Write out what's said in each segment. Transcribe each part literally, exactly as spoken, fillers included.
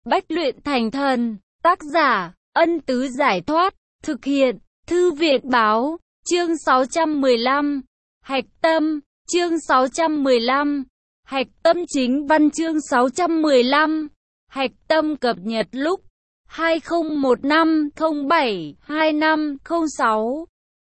Bách luyện thành thần. Tác giả, Ân Tứ Giải Thoát. Thực hiện, Thư Viện Báo. Chương sáu trăm mười lăm. Hạch tâm. Chương sáu trăm mười lăm. Hạch tâm chính văn chương sáu trăm mười lăm. Hạch tâm cập nhật lúc hai không một năm không bảy hai năm không sáu.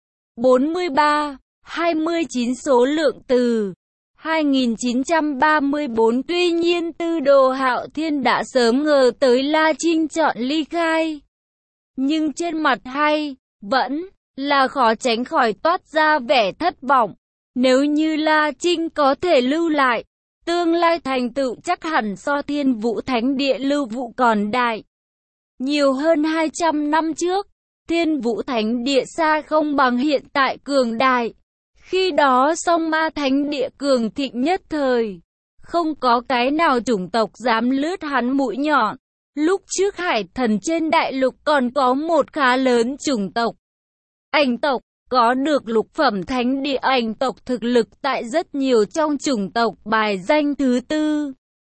bốn mươi ba, hai mươi chín số lượng từ hai nghìn chín trăm ba mươi bốn. Tuy nhiên Tư Đồ Hạo Thiên đã sớm ngờ tới La Trinh chọn ly khai. Nhưng trên mặt hay, vẫn là khó tránh khỏi toát ra vẻ thất vọng. Nếu như La Trinh có thể lưu lại, tương lai thành tựu chắc hẳn so Thiên Vũ Thánh Địa lưu vụ còn đại. Nhiều hơn hai trăm năm trước, Thiên Vũ Thánh Địa xa không bằng hiện tại cường đại. Khi đó Song Ma Thánh Địa cường thịnh nhất thời, không có cái nào chủng tộc dám lướt hắn mũi nhọn. Lúc trước Hải Thần trên đại lục còn có một khá lớn chủng tộc, Ảnh tộc, có được lục phẩm thánh địa. Ảnh tộc thực lực tại rất nhiều trong chủng tộc bài danh thứ tư,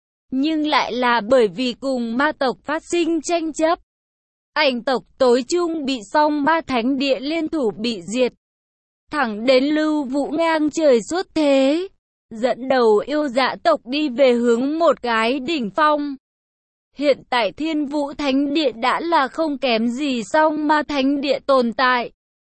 nhưng lại là bởi vì cùng ma tộc phát sinh tranh chấp, Ảnh tộc tối chung bị Song Ma Thánh Địa liên thủ bị diệt. Thẳng đến Lưu Vũ ngang trời xuất thế, dẫn đầu yêu dạ tộc đi về hướng một cái đỉnh phong. Hiện tại Thiên Vũ Thánh Địa đã là không kém gì Song Ma Thánh Địa tồn tại.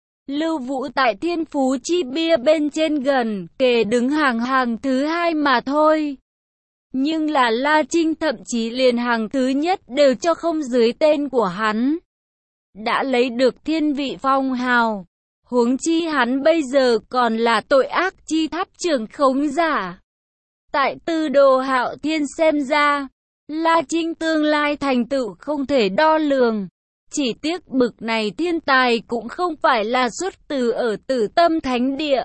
Lưu Vũ tại thiên phú chi bia bên trên gần kề đứng hàng hàng thứ hai mà thôi. Nhưng là La Trinh thậm chí liền hàng thứ nhất đều cho không dưới tên của hắn. Đã lấy được thiên vị phong hào. Huống chi hắn bây giờ còn là tội ác chi tháp trưởng khống giả. Tại Tư Đồ Hạo Thiên xem ra, La Trinh tương lai thành tựu không thể đo lường. Chỉ tiếc bực này thiên tài cũng không phải là xuất từ ở Tử Tâm Thánh Địa.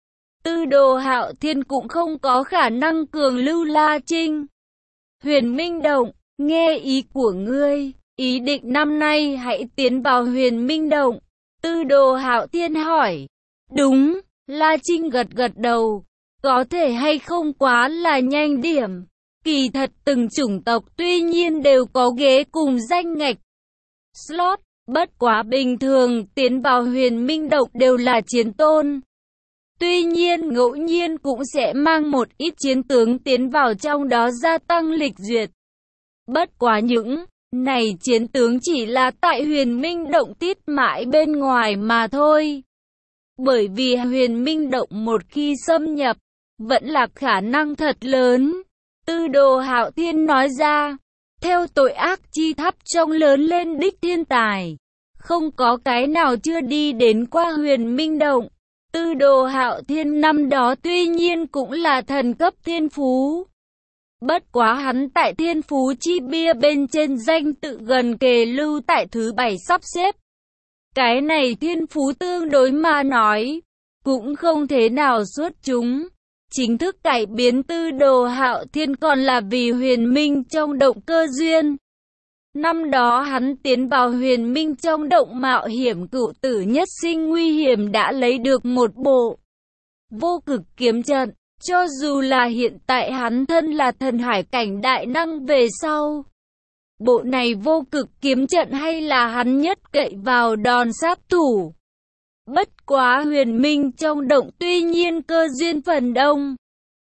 Tư Đồ Hạo Thiên cũng không có khả năng cường lưu La Trinh. Huyền Minh Động, nghe ý của ngươi, ý định năm nay hãy tiến vào Huyền Minh Động. Tư Đồ Hạo Thiên hỏi. Đúng, La Trinh gật gật đầu. Có thể hay không quá là nhanh điểm. Kỳ thật từng chủng tộc tuy nhiên đều có ghế cùng danh ngạch slot, bất quá bình thường tiến vào Huyền Minh Động đều là chiến tôn. Tuy nhiên ngẫu nhiên cũng sẽ mang một ít chiến tướng tiến vào trong đó gia tăng lịch duyệt. Bất quá những này chiến tướng chỉ là tại Huyền Minh Động tít mãi bên ngoài mà thôi. Bởi vì Huyền Minh Động một khi xâm nhập, vẫn là khả năng thật lớn. Tư Đồ Hạo Thiên nói ra, theo tội ác chi tháp trong lớn lên đích thiên tài, không có cái nào chưa đi đến qua Huyền Minh Động. Tư Đồ Hạo Thiên năm đó tuy nhiên cũng là thần cấp thiên phú. Bất quá hắn tại thiên phú chi bia bên trên danh tự gần kề lưu tại thứ bảy sắp xếp. Cái này thiên phú tương đối mà nói, cũng không thế nào xuất chúng. Chính thức cải biến Tư Đồ Hạo Thiên còn là vì Huyền Minh trong động cơ duyên. Năm đó hắn tiến vào Huyền Minh trong động mạo hiểm cựu tử nhất sinh nguy hiểm đã lấy được một bộ vô cực kiếm trận. Cho dù là hiện tại hắn thân là thần hải cảnh đại năng về sau, bộ này vô cực kiếm trận hay là hắn nhất cậy vào đòn sát thủ. Bất quá Huyền Minh trong động tuy nhiên cơ duyên phần đông,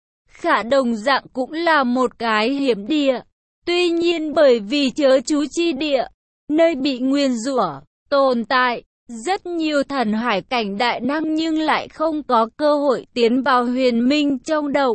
khả đồng dạng cũng là một cái hiểm địa. Tuy nhiên bởi vì chớ chú chi địa, nơi bị nguyền rủa, tồn tại rất nhiều thần hải cảnh đại năng nhưng lại không có cơ hội tiến vào Huyền Minh trong động.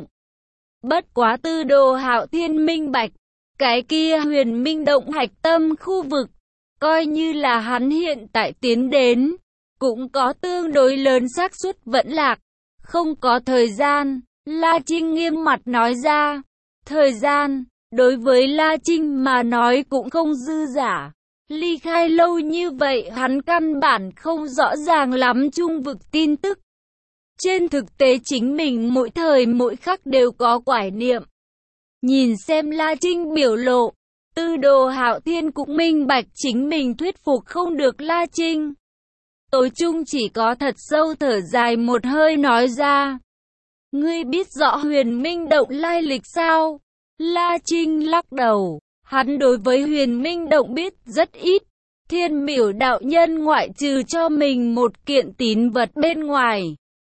Bất quá Tư Đồ Hạo Thiên minh bạch, cái kia Huyền Minh động hạch tâm khu vực, coi như là hắn hiện tại tiến đến, cũng có tương đối lớn xác suất vẫn lạc. Không có thời gian, La Trinh nghiêm mặt nói ra. Thời gian, đối với La Trinh mà nói cũng không dư giả. Ly khai lâu như vậy hắn căn bản không rõ ràng lắm trung vực tin tức. Trên thực tế chính mình mỗi thời mỗi khắc đều có quải niệm. Nhìn xem La Trinh biểu lộ, Tư Đồ Hạo Thiên cũng minh bạch chính mình thuyết phục không được La Trinh. Tối chung chỉ có thật sâu thở dài một hơi nói ra. Ngươi biết rõ Huyền Minh động lai lịch sao? La Trinh lắc đầu. Hắn đối với Huyền Minh Động biết rất ít. Thiên Miểu đạo nhân ngoại trừ cho mình một kiện tín vật bên ngoài,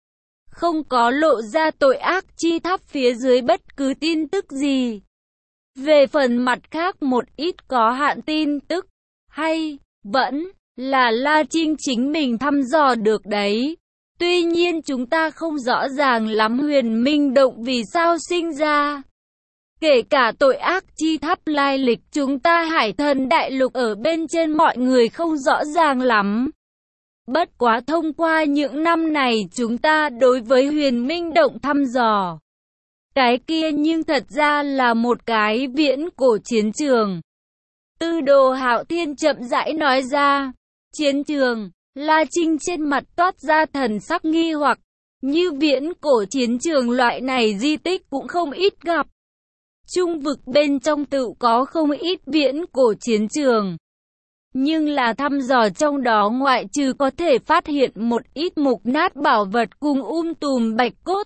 không có lộ ra tội ác chi tháp phía dưới bất cứ tin tức gì. Về phần mặt khác một ít có hạn tin tức, hay vẫn là La Trinh chính mình thăm dò được đấy. Tuy nhiên chúng ta không rõ ràng lắm Huyền Minh Động vì sao sinh ra. Kể cả tội ác chi tháp lai lịch chúng ta Hải Thần Đại Lục ở bên trên mọi người không rõ ràng lắm. Bất quá thông qua những năm này chúng ta đối với Huyền Minh Động thăm dò. Cái kia nhưng thật ra là một cái viễn cổ chiến trường. Tư Đồ Hạo Thiên chậm rãi nói ra. Chiến trường, La Trinh trên mặt toát ra thần sắc nghi hoặc. Như viễn cổ chiến trường loại này di tích cũng không ít gặp. Trung vực bên trong tự có không ít viễn cổ chiến trường. Nhưng là thăm dò trong đó ngoại trừ có thể phát hiện một ít mục nát bảo vật cùng um tùm bạch cốt.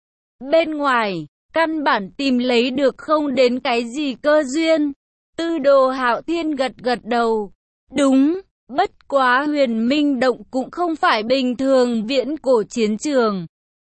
Bên ngoài, căn bản tìm lấy được không đến cái gì cơ duyên. Tư Đồ Hạo Thiên gật gật đầu. Đúng, bất quá Huyền Minh Động cũng không phải bình thường viễn cổ chiến trường.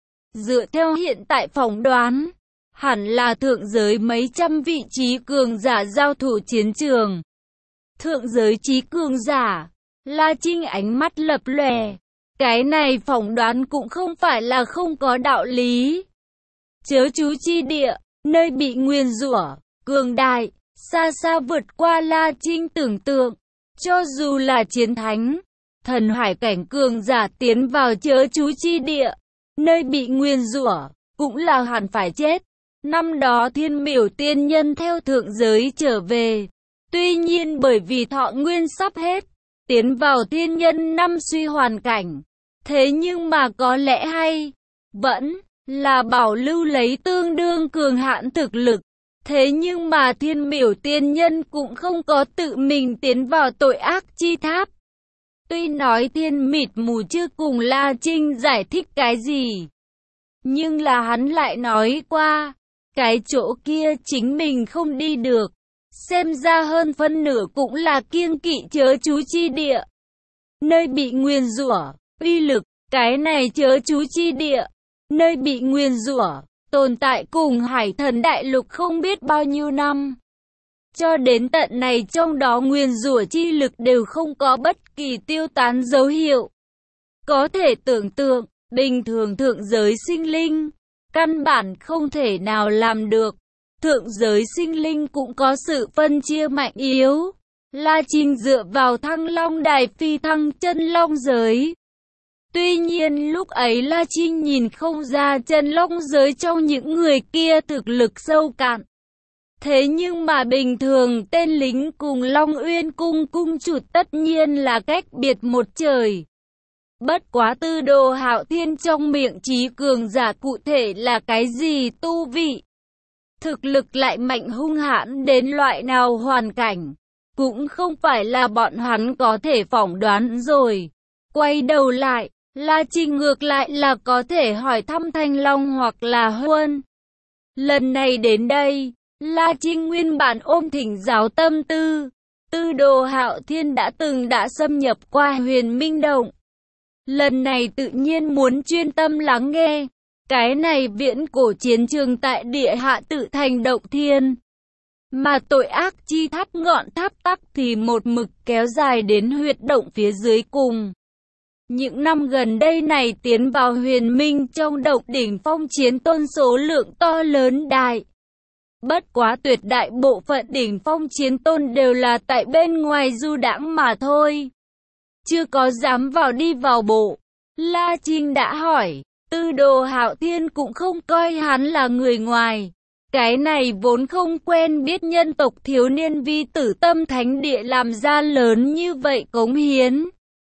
Dựa theo hiện tại phỏng đoán, hẳn là thượng giới mấy trăm vị trí cường giả giao thủ chiến trường. Thượng giới trí cường giả, La Trinh ánh mắt lập lòe. Cái này phỏng đoán cũng không phải là không có đạo lý. Chớ chú chi địa, nơi bị nguyền rủa, cường đại, xa xa vượt qua La Trinh tưởng tượng. Cho dù là chiến thánh, thần hải cảnh cường giả tiến vào chớ chú chi địa, nơi bị nguyền rủa, cũng là hẳn phải chết. Năm đó Thiên Miểu tiên nhân theo thượng giới trở về. Tuy nhiên bởi vì thọ nguyên sắp hết, tiến vào thiên nhân năm suy hoàn cảnh. Thế nhưng mà có lẽ hay, vẫn là bảo lưu lấy tương đương cường hãn thực lực. Thế nhưng mà Thiên Miểu tiên nhân cũng không có tự mình tiến vào tội ác chi tháp. Tuy nói Thiên Mịt Mù chưa cùng La Trinh giải thích cái gì, nhưng là hắn lại nói qua, cái chỗ kia chính mình không đi được. Xem ra hơn phân nửa cũng là kiêng kỵ chớ chú chi địa. Nơi bị nguyền rủa, uy lực, cái này chớ chú chi địa. Nơi bị nguyền rủa, tồn tại cùng Hải Thần Đại Lục không biết bao nhiêu năm. Cho đến tận này trong đó nguyền rủa chi lực đều không có bất kỳ tiêu tán dấu hiệu. Có thể tưởng tượng, bình thường thượng giới sinh linh, căn bản không thể nào làm được. Thượng giới sinh linh cũng có sự phân chia mạnh yếu. La Trinh dựa vào Thăng Long Đài phi thăng chân long giới. Tuy nhiên lúc ấy La Trinh nhìn không ra chân long giới trong những người kia thực lực sâu cạn. Thế nhưng mà bình thường tên lính cùng Long Uyên cung cung chủ tất nhiên là cách biệt một trời. Bất quá Tư Đồ Hạo Thiên trong miệng trí cường giả cụ thể là cái gì tu vị? Thực lực lại mạnh hung hãn đến loại nào hoàn cảnh, cũng không phải là bọn hắn có thể phỏng đoán rồi. Quay đầu lại, La Trinh ngược lại là có thể hỏi thăm Thanh Long hoặc là Huân. Lần này đến đây, La Trinh nguyên bản ôm thỉnh giáo tâm tư. Tư Đồ Hạo Thiên đã từng đã xâm nhập qua Huyền Minh Động. Lần này tự nhiên muốn chuyên tâm lắng nghe. Cái này viễn cổ chiến trường tại địa hạ tự thành động thiên. Mà tội ác chi tháp ngọn tháp tắc thì một mực kéo dài đến huyệt động phía dưới cùng. Những năm gần đây này tiến vào huyền minh trong động đỉnh phong chiến tôn số lượng to lớn đại. Bất quá tuyệt đại bộ phận đỉnh phong chiến tôn đều là tại bên ngoài du đãng mà thôi. Chưa có dám vào đi vào bộ. La Trinh đã hỏi. Tư Đồ Hạo Thiên cũng không coi hắn là người ngoài. Cái này vốn không quen biết nhân tộc thiếu niên vi tử tâm thánh địa làm ra lớn như vậy cống hiến.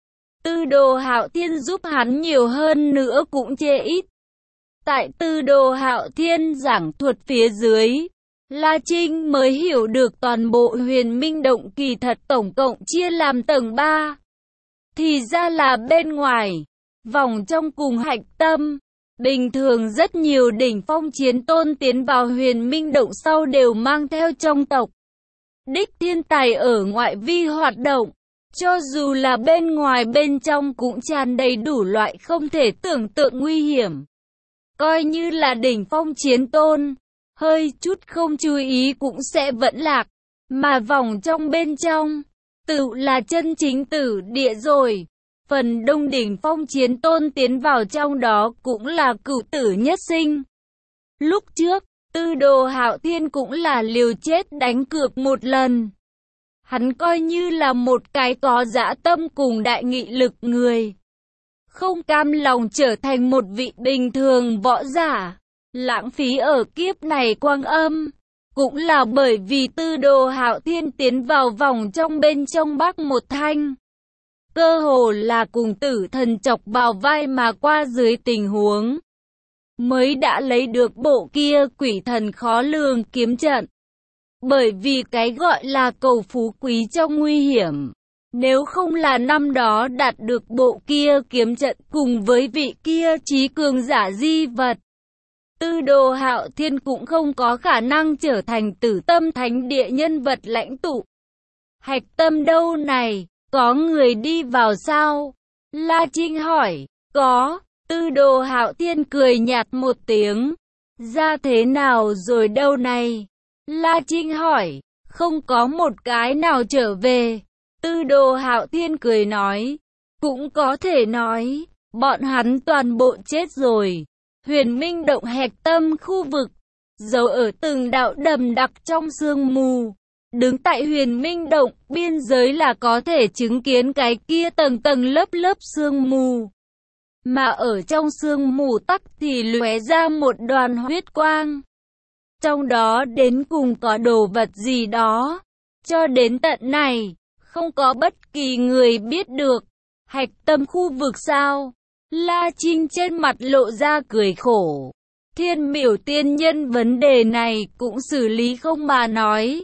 Tư Đồ Hạo Thiên giúp hắn nhiều hơn nữa cũng chê ít. Tại Tư Đồ Hạo Thiên giảng thuật phía dưới, La Trinh mới hiểu được toàn bộ huyền minh động kỳ thật tổng cộng chia làm tầng ba. Thì ra là bên ngoài, vòng trong cùng hạch tâm. Bình thường rất nhiều đỉnh phong chiến tôn tiến vào huyền minh động sau đều mang theo trong tộc đích thiên tài ở ngoại vi hoạt động. Cho dù là bên ngoài bên trong cũng tràn đầy đủ loại không thể tưởng tượng nguy hiểm. Coi như là đỉnh phong chiến tôn, hơi chút không chú ý cũng sẽ vẫn lạc. Mà vòng trong bên trong, tự là chân chính tử địa rồi. Phần đông đỉnh phong chiến tôn tiến vào trong đó cũng là cửu tử nhất sinh. Lúc trước, Tư Đồ Hạo Thiên cũng là liều chết đánh cược một lần. Hắn coi như là một cái có dã tâm cùng đại nghị lực người. Không cam lòng trở thành một vị bình thường võ giả, lãng phí ở kiếp này quang âm. Cũng là bởi vì Tư Đồ Hạo Thiên tiến vào vòng trong bên trong Bắc một thanh. Cơ hồ là cùng tử thần chọc vào vai mà qua dưới tình huống. Mới đã lấy được bộ kia quỷ thần khó lường kiếm trận. Bởi vì cái gọi là cầu phú quý trong nguy hiểm. Nếu không là năm đó đạt được bộ kia kiếm trận cùng với vị kia trí cường giả di vật, Tư Đồ Hạo Thiên cũng không có khả năng trở thành Tử Tâm Thánh Địa nhân vật lãnh tụ. Hạch Tâm đâu này, có người đi vào sao? La Trinh hỏi. Có. Tư Đồ Hạo Thiên cười nhạt một tiếng. Ra thế nào rồi đâu này? La Trinh hỏi. Không có một cái nào trở về. Tư Đồ Hạo Thiên cười nói. Cũng có thể nói, bọn hắn toàn bộ chết rồi. Huyền Minh Động hạch tâm khu vực, giấu ở từng đạo đầm đặc trong sương mù. Đứng tại Huyền Minh Động, biên giới là có thể chứng kiến cái kia tầng tầng lớp lớp sương mù. Mà ở trong sương mù tắc thì lóe ra một đoàn huyết quang. Trong đó đến cùng có đồ vật gì đó. Cho đến tận này, không có bất kỳ người biết được. Hạch tâm khu vực sao? La Trinh trên mặt lộ ra cười khổ. Thiên Miểu tiên nhân vấn đề này cũng xử lý không mà nói.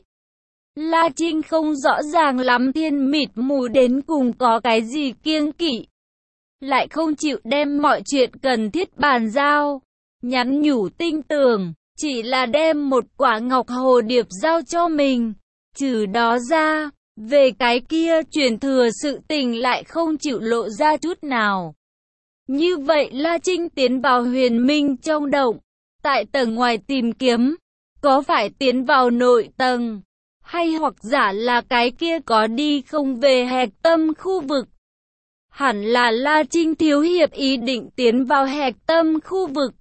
La Trinh không rõ ràng lắm thiên mịt mù đến cùng có cái gì kiêng kỵ. Lại không chịu đem mọi chuyện cần thiết bàn giao. Nhắn nhủ tinh tường, chỉ là đem một quả ngọc hồ điệp giao cho mình. Trừ đó ra, về cái kia truyền thừa sự tình lại không chịu lộ ra chút nào. Như vậy La Trinh tiến vào Huyền Minh trong động, tại tầng ngoài tìm kiếm, có phải tiến vào nội tầng, hay hoặc giả là cái kia có đi không về hạch tâm khu vực. Hẳn là La Trinh thiếu hiệp ý định tiến vào hạch tâm khu vực.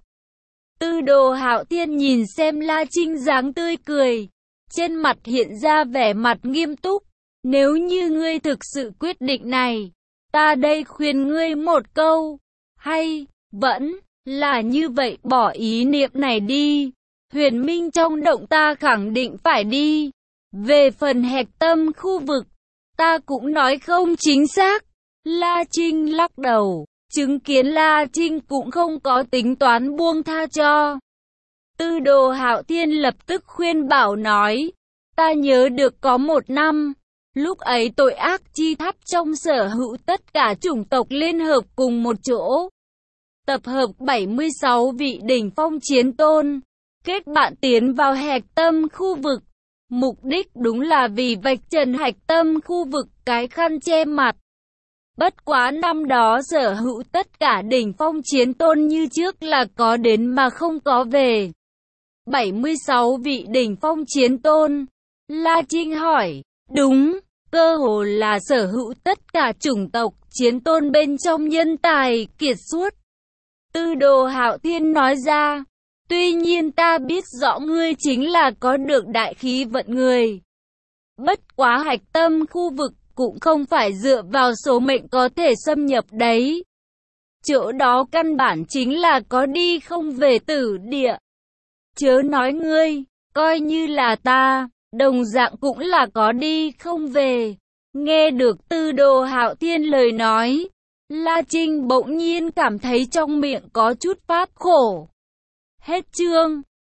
Tư Đồ Hạo Thiên nhìn xem La Trinh dáng tươi cười, trên mặt hiện ra vẻ mặt nghiêm túc. Nếu như ngươi thực sự quyết định này, ta đây khuyên ngươi một câu. Hay, vẫn, là như vậy bỏ ý niệm này đi. Huyền Minh trong động ta khẳng định phải đi. Về phần hạch tâm khu vực, ta cũng nói không chính xác. La Trinh lắc đầu, chứng kiến La Trinh cũng không có tính toán buông tha cho. Tư Đồ Hạo Thiên lập tức khuyên bảo nói, ta nhớ được có một năm. Lúc ấy tội ác chi tháp trong sở hữu tất cả chủng tộc liên hợp cùng một chỗ. Tập hợp bảy mươi sáu vị đỉnh phong chiến tôn. Kết bạn tiến vào hạch tâm khu vực. Mục đích đúng là vì vạch trần hạch tâm khu vực cái khăn che mặt. Bất quá năm đó sở hữu tất cả đỉnh phong chiến tôn như trước là có đến mà không có về. bảy mươi sáu vị đỉnh phong chiến tôn. La Trinh hỏi. Đúng, cơ hồ là sở hữu tất cả chủng tộc chiến tôn bên trong nhân tài kiệt xuất. Tư Đồ Hạo Thiên nói ra. Tuy nhiên ta biết rõ ngươi chính là có được đại khí vận người. Bất quá hạch tâm khu vực cũng không phải dựa vào số mệnh có thể xâm nhập đấy. Chỗ đó căn bản chính là có đi không về tử địa. Chớ nói ngươi, coi như là ta, đồng dạng cũng là có đi không về. Nghe được Tư Đồ Hạo Thiên lời nói, La Trinh bỗng nhiên cảm thấy trong miệng có chút phát khổ. Hết chương.